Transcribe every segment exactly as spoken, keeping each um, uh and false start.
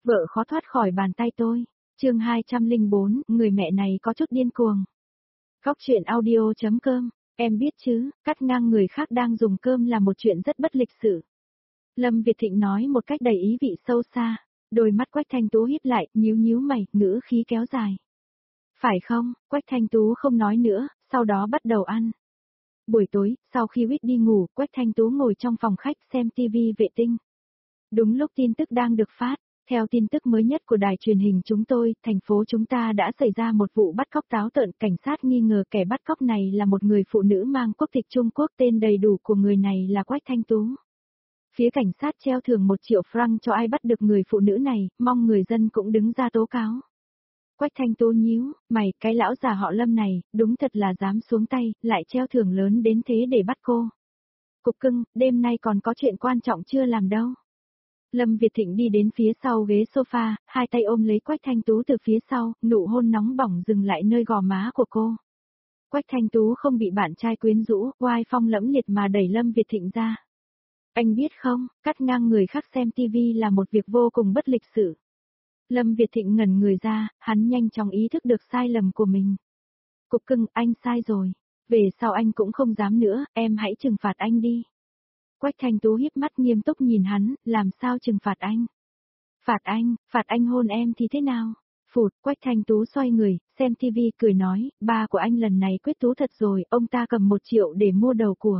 vợ khó thoát khỏi bàn tay tôi. Chương hai trăm lẻ bốn, người mẹ này có chút điên cuồng. Góc truyện audio chấm com, em biết chứ, cắt ngang người khác đang dùng cơm là một chuyện rất bất lịch sự. Lâm Việt Thịnh nói một cách đầy ý vị sâu xa, đôi mắt Quách Thanh Tú híp lại, nhíu nhíu mày, ngữ khí kéo dài. Phải không? Quách Thanh Tú không nói nữa, sau đó bắt đầu ăn. Buổi tối, sau khi Huýt đi ngủ, Quách Thanh Tú ngồi trong phòng khách xem ti vi vệ tinh. Đúng lúc tin tức đang được phát, theo tin tức mới nhất của đài truyền hình chúng tôi, thành phố chúng ta đã xảy ra một vụ bắt cóc táo tợn, cảnh sát nghi ngờ kẻ bắt cóc này là một người phụ nữ mang quốc tịch Trung Quốc, tên đầy đủ của người này là Quách Thanh Tú. Phía cảnh sát treo thưởng một triệu franc cho ai bắt được người phụ nữ này, mong người dân cũng đứng ra tố cáo. Quách Thanh Tú nhíu mày, cái lão già họ Lâm này, đúng thật là dám xuống tay, lại treo thưởng lớn đến thế để bắt cô. Cục cưng, đêm nay còn có chuyện quan trọng chưa làm đâu. Lâm Việt Thịnh đi đến phía sau ghế sofa, hai tay ôm lấy Quách Thanh Tú từ phía sau, nụ hôn nóng bỏng dừng lại nơi gò má của cô. Quách Thanh Tú không bị bạn trai quyến rũ, oai phong lẫm liệt mà đẩy Lâm Việt Thịnh ra. Anh biết không, cắt ngang người khác xem tivi là một việc vô cùng bất lịch sự. Lâm Việt Thịnh ngẩn người ra, hắn nhanh chóng ý thức được sai lầm của mình. Cục cưng, anh sai rồi. Về sau anh cũng không dám nữa, em hãy trừng phạt anh đi. Quách Thanh Tú híp mắt nghiêm túc nhìn hắn, làm sao trừng phạt anh? Phạt anh, phạt anh hôn em thì thế nào? Phụt, Quách Thanh Tú xoay người, xem tivi cười nói, ba của anh lần này quyết tú thật rồi, ông ta cầm một triệu để mua đầu của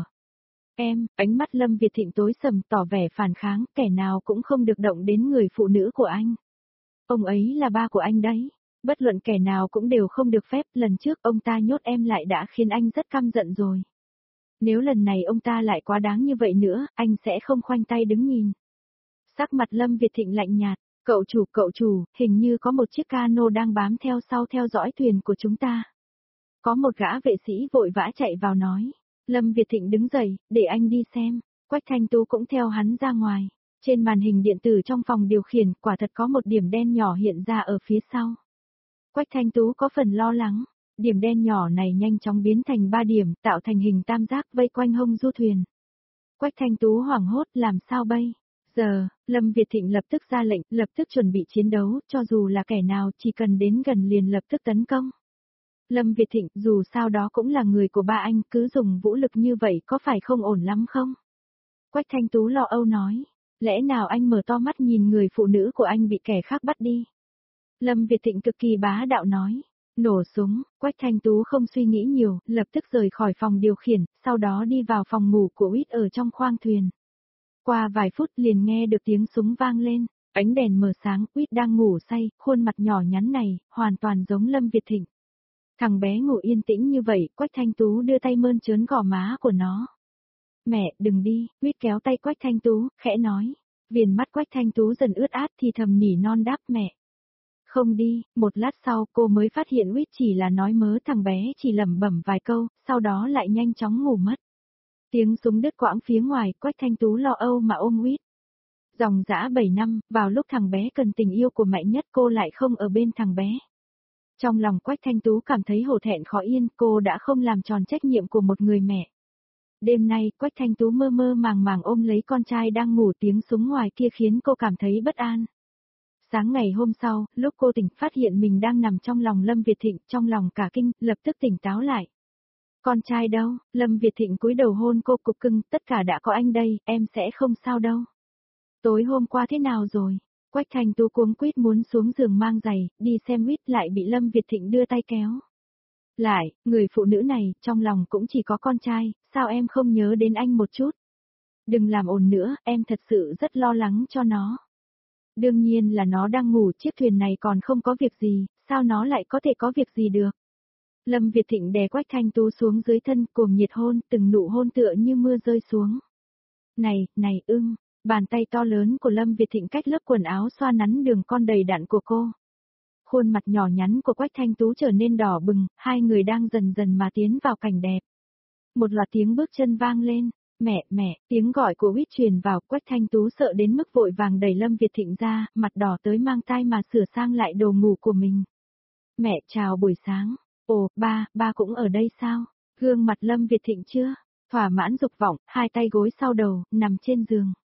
em. Ánh mắt Lâm Việt Thịnh tối sầm tỏ vẻ phản kháng, kẻ nào cũng không được động đến người phụ nữ của anh. Ông ấy là ba của anh đấy. Bất luận kẻ nào cũng đều không được phép, lần trước ông ta nhốt em lại đã khiến anh rất căm giận rồi. Nếu lần này ông ta lại quá đáng như vậy nữa, anh sẽ không khoanh tay đứng nhìn. Sắc mặt Lâm Việt Thịnh lạnh nhạt, cậu chủ, cậu chủ, hình như có một chiếc cano đang bám theo sau theo dõi thuyền của chúng ta. Có một gã vệ sĩ vội vã chạy vào nói. Lâm Việt Thịnh đứng dậy, để anh đi xem. Quách Thanh Tú cũng theo hắn ra ngoài. Trên màn hình điện tử trong phòng điều khiển, quả thật có một điểm đen nhỏ hiện ra ở phía sau. Quách Thanh Tú có phần lo lắng. Điểm đen nhỏ này nhanh chóng biến thành ba điểm, tạo thành hình tam giác vây quanh hông du thuyền. Quách Thanh Tú hoảng hốt, làm sao bây giờ? Lâm Việt Thịnh lập tức ra lệnh, lập tức chuẩn bị chiến đấu, cho dù là kẻ nào chỉ cần đến gần liền lập tức tấn công. Lâm Việt Thịnh, dù sao đó cũng là người của ba anh, cứ dùng vũ lực như vậy có phải không ổn lắm không? Quách Thanh Tú lo âu nói, lẽ nào anh mở to mắt nhìn người phụ nữ của anh bị kẻ khác bắt đi? Lâm Việt Thịnh cực kỳ bá đạo nói. Nổ súng, Quách Thanh Tú không suy nghĩ nhiều, lập tức rời khỏi phòng điều khiển, sau đó đi vào phòng ngủ của Huýt ở trong khoang thuyền. Qua vài phút liền nghe được tiếng súng vang lên, ánh đèn mờ sáng, Huýt đang ngủ say, khuôn mặt nhỏ nhắn này, hoàn toàn giống Lâm Việt Thịnh. Thằng bé ngủ yên tĩnh như vậy, Quách Thanh Tú đưa tay mơn trớn gò má của nó. Mẹ, đừng đi, Huýt kéo tay Quách Thanh Tú, khẽ nói. Viền mắt Quách Thanh Tú dần ướt át thì thầm nỉ non đáp mẹ. Không đi, một lát sau cô mới phát hiện Huýt chỉ là nói mớ, thằng bé chỉ lẩm bẩm vài câu, sau đó lại nhanh chóng ngủ mất. Tiếng súng đứt quãng phía ngoài, Quách Thanh Tú lo âu mà ôm Huýt. Dòng dã bảy năm, vào lúc thằng bé cần tình yêu của mẹ nhất cô lại không ở bên thằng bé. Trong lòng Quách Thanh Tú cảm thấy hổ thẹn khó yên, cô đã không làm tròn trách nhiệm của một người mẹ. Đêm nay, Quách Thanh Tú mơ mơ màng màng ôm lấy con trai đang ngủ, tiếng súng ngoài kia khiến cô cảm thấy bất an. Sáng ngày hôm sau, lúc cô tỉnh phát hiện mình đang nằm trong lòng Lâm Việt Thịnh, trong lòng cả kinh, lập tức tỉnh táo lại. Con trai đâu? Lâm Việt Thịnh cúi đầu hôn cô, cục cưng, tất cả đã có anh đây, em sẽ không sao đâu. Tối hôm qua thế nào rồi? Quách Thanh Tú cuống quýt muốn xuống giường mang giày, đi xem Huýt lại bị Lâm Việt Thịnh đưa tay kéo. Lại, người phụ nữ này, trong lòng cũng chỉ có con trai, sao em không nhớ đến anh một chút? Đừng làm ồn nữa, em thật sự rất lo lắng cho nó. Đương nhiên là nó đang ngủ, chiếc thuyền này còn không có việc gì, sao nó lại có thể có việc gì được? Lâm Việt Thịnh đè Quách Thanh Tú xuống dưới thân, cuồng nhiệt hôn, từng nụ hôn tựa như mưa rơi xuống. Này, này ưng, bàn tay to lớn của Lâm Việt Thịnh cách lớp quần áo xoa nắn đường con đầy đặn của cô. Khuôn mặt nhỏ nhắn của Quách Thanh Tú trở nên đỏ bừng, hai người đang dần dần mà tiến vào cảnh đẹp. Một loạt tiếng bước chân vang lên. Mẹ, mẹ, tiếng gọi của Huýt truyền vào, Quách Thanh Tú sợ đến mức vội vàng đẩy Lâm Việt Thịnh ra, mặt đỏ tới mang tai mà sửa sang lại đồ ngủ của mình. Mẹ, chào buổi sáng. Ồ, ba, ba cũng ở đây sao? Gương mặt Lâm Việt Thịnh chưa? Thỏa mãn dục vọng, hai tay gối sau đầu, nằm trên giường.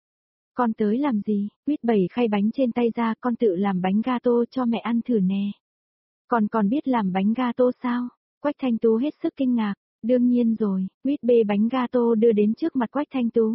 Con tới làm gì? Quýt bày khay bánh trên tay ra, con tự làm bánh gato cho mẹ ăn thử nè. Con còn biết làm bánh gato sao? Quách Thanh Tú hết sức kinh ngạc. Đương nhiên rồi, Quýt bê bánh gato đưa đến trước mặt Quách Thanh Tú.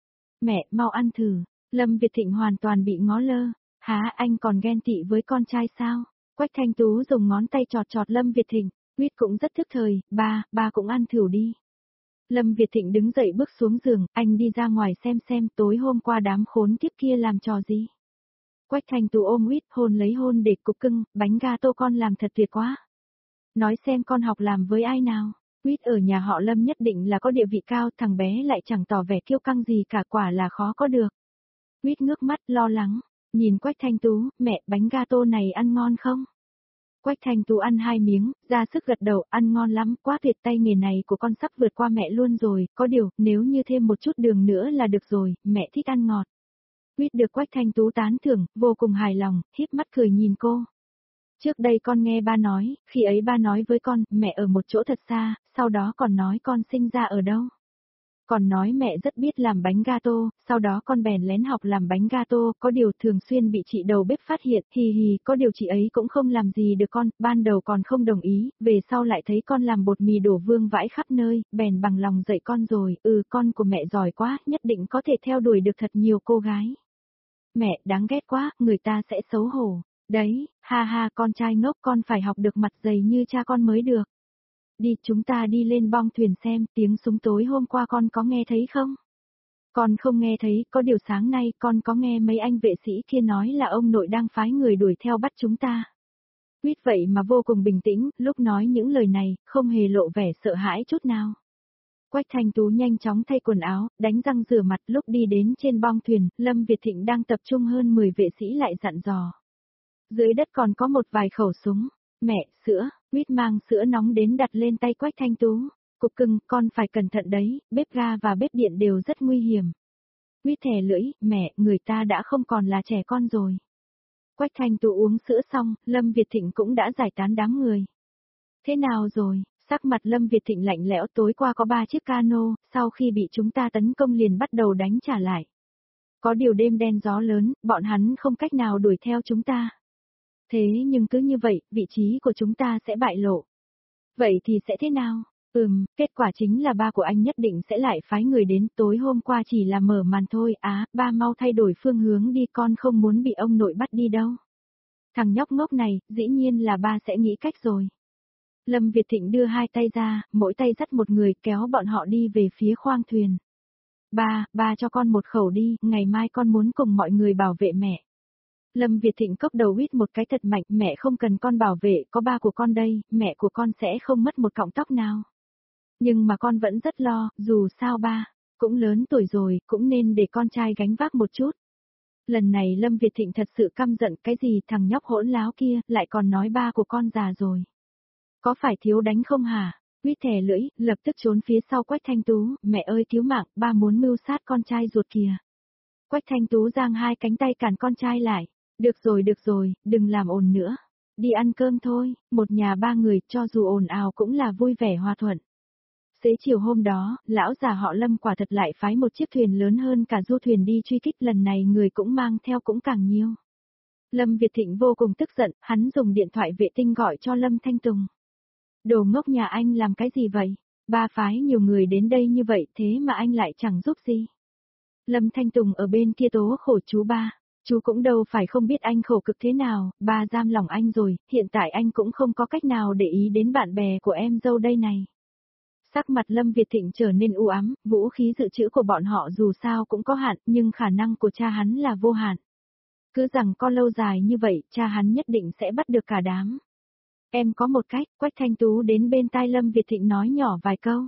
Mẹ, mau ăn thử. Lâm Việt Thịnh hoàn toàn bị ngó lơ. Hả, anh còn ghen tị với con trai sao? Quách Thanh Tú dùng ngón tay chọt chọt Lâm Việt Thịnh. Quýt cũng rất thức thời, ba, ba cũng ăn thử đi. Lâm Việt Thịnh đứng dậy bước xuống giường, anh đi ra ngoài xem xem tối hôm qua đám khốn kiếp kia làm trò gì. Quách Thanh Tú ôm Quýt hôn lấy hôn để cục cưng, bánh gato con làm thật tuyệt quá. Nói xem con học làm với ai nào. Quýt ở nhà họ Lâm nhất định là có địa vị cao, thằng bé lại chẳng tỏ vẻ kiêu căng gì cả, quả là khó có được. Quýt ngước mắt lo lắng, nhìn Quách Thanh Tú, mẹ, bánh gato này ăn ngon không? Quách Thanh Tú ăn hai miếng, ra sức gật đầu, ăn ngon lắm, quá tuyệt, tay nghề này của con sắp vượt qua mẹ luôn rồi, có điều, nếu như thêm một chút đường nữa là được rồi, mẹ thích ăn ngọt. Quýt được Quách Thanh Tú tán thưởng, vô cùng hài lòng, híp mắt cười nhìn cô. Trước đây con nghe ba nói, khi ấy ba nói với con, mẹ ở một chỗ thật xa, sau đó còn nói con sinh ra ở đâu. Còn nói mẹ rất biết làm bánh gato, sau đó con bèn lén học làm bánh gato, có điều thường xuyên bị chị đầu bếp phát hiện, hì hì, có điều chị ấy cũng không làm gì được con, ban đầu còn không đồng ý, về sau lại thấy con làm bột mì đổ vương vãi khắp nơi, bèn bằng lòng dạy con rồi, ừ con của mẹ giỏi quá, nhất định có thể theo đuổi được thật nhiều cô gái. Mẹ, đáng ghét quá, người ta sẽ xấu hổ. Đấy, ha ha, con trai ngốc, con phải học được mặt dày như cha con mới được. Đi, chúng ta đi lên bong thuyền xem, tiếng súng tối hôm qua con có nghe thấy không? Con không nghe thấy, có điều sáng nay con có nghe mấy anh vệ sĩ kia nói là ông nội đang phái người đuổi theo bắt chúng ta. Quýt vậy mà vô cùng bình tĩnh, lúc nói những lời này, không hề lộ vẻ sợ hãi chút nào. Quách Thanh Tú nhanh chóng thay quần áo, đánh răng rửa mặt, lúc đi đến trên bong thuyền, Lâm Việt Thịnh đang tập trung hơn mười vệ sĩ lại dặn dò. Dưới đất còn có một vài khẩu súng. Mẹ, sữa, Quýt mang sữa nóng đến đặt lên tay Quách Thanh Tú. Cục cưng, con phải cẩn thận đấy, bếp ga và bếp điện đều rất nguy hiểm. Quýt thè lưỡi, mẹ, người ta đã không còn là trẻ con rồi. Quách Thanh Tú uống sữa xong, Lâm Việt Thịnh cũng đã giải tán đám người. Thế nào rồi? Sắc mặt Lâm Việt Thịnh lạnh lẽo, tối qua có ba chiếc cano, sau khi bị chúng ta tấn công liền bắt đầu đánh trả lại. Có điều đêm đen gió lớn, bọn hắn không cách nào đuổi theo chúng ta. Thế nhưng cứ như vậy, vị trí của chúng ta sẽ bại lộ. Vậy thì sẽ thế nào? Ừm, kết quả chính là ba của anh nhất định sẽ lại phái người đến, tối hôm qua chỉ là mở màn thôi, á, ba mau thay đổi phương hướng đi, con không muốn bị ông nội bắt đi đâu. Thằng nhóc ngốc này, dĩ nhiên là ba sẽ nghĩ cách rồi. Lâm Việt Thịnh đưa hai tay ra, mỗi tay dắt một người kéo bọn họ đi về phía khoang thuyền. Ba, ba cho con một khẩu đi, ngày mai con muốn cùng mọi người bảo vệ mẹ. Lâm Việt Thịnh cốc đầu huýt một cái thật mạnh, mẹ không cần con bảo vệ, có ba của con đây, mẹ của con sẽ không mất một cọng tóc nào. Nhưng mà con vẫn rất lo, dù sao ba, cũng lớn tuổi rồi, cũng nên để con trai gánh vác một chút. Lần này Lâm Việt Thịnh thật sự căm giận, cái gì thằng nhóc hỗn láo kia, lại còn nói ba của con già rồi. Có phải thiếu đánh không hả? Huýt thè lưỡi, lập tức trốn phía sau Quách Thanh Tú, mẹ ơi cứu mạng, ba muốn mưu sát con trai ruột kìa. Quách Thanh Tú giang hai cánh tay cản con trai lại. Được rồi được rồi, đừng làm ồn nữa. Đi ăn cơm thôi, một nhà ba người, cho dù ồn ào cũng là vui vẻ hòa thuận. Xế chiều hôm đó, lão già họ Lâm quả thật lại phái một chiếc thuyền lớn hơn cả du thuyền đi truy kích, lần này người cũng mang theo cũng càng nhiều. Lâm Việt Thịnh vô cùng tức giận, hắn dùng điện thoại vệ tinh gọi cho Lâm Thanh Tùng. Đồ ngốc nhà anh làm cái gì vậy? Ba phái nhiều người đến đây như vậy thế mà anh lại chẳng giúp gì. Lâm Thanh Tùng ở bên kia tố khổ chú ba. Chú cũng đâu phải không biết anh khổ cực thế nào, ba giam lòng anh rồi, hiện tại anh cũng không có cách nào để ý đến bạn bè của em dâu đây này. Sắc mặt Lâm Việt Thịnh trở nên u ám, vũ khí dự trữ của bọn họ dù sao cũng có hạn, nhưng khả năng của cha hắn là vô hạn. Cứ rằng có lâu dài như vậy, cha hắn nhất định sẽ bắt được cả đám. Em có một cách, Quách Thanh Tú đến bên tai Lâm Việt Thịnh nói nhỏ vài câu.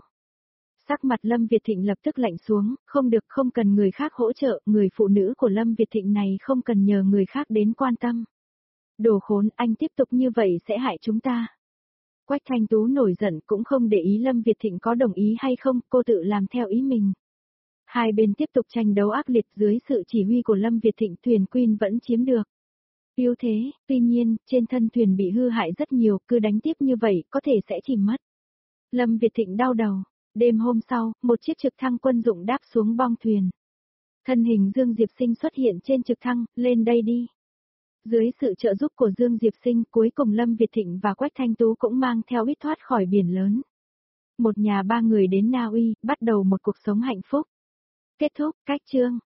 Sắc mặt Lâm Việt Thịnh lập tức lạnh xuống, không được, không cần người khác hỗ trợ, người phụ nữ của Lâm Việt Thịnh này không cần nhờ người khác đến quan tâm. Đồ khốn, anh tiếp tục như vậy sẽ hại chúng ta. Quách Thanh Tú nổi giận cũng không để ý Lâm Việt Thịnh có đồng ý hay không, cô tự làm theo ý mình. Hai bên tiếp tục tranh đấu ác liệt dưới sự chỉ huy của Lâm Việt Thịnh, thuyền Queen vẫn chiếm được yếu thế, tuy nhiên, trên thân thuyền bị hư hại rất nhiều, cứ đánh tiếp như vậy, có thể sẽ chìm mất. Lâm Việt Thịnh đau đầu. Đêm hôm sau, một chiếc trực thăng quân dụng đáp xuống bong thuyền. Thân hình Dương Diệp Sinh xuất hiện trên trực thăng, lên đây đi. Dưới sự trợ giúp của Dương Diệp Sinh, cuối cùng Lâm Việt Thịnh và Quách Thanh Tú cũng mang theo ít thoát khỏi biển lớn. Một nhà ba người đến Na Uy, bắt đầu một cuộc sống hạnh phúc. Kết thúc, cách chương.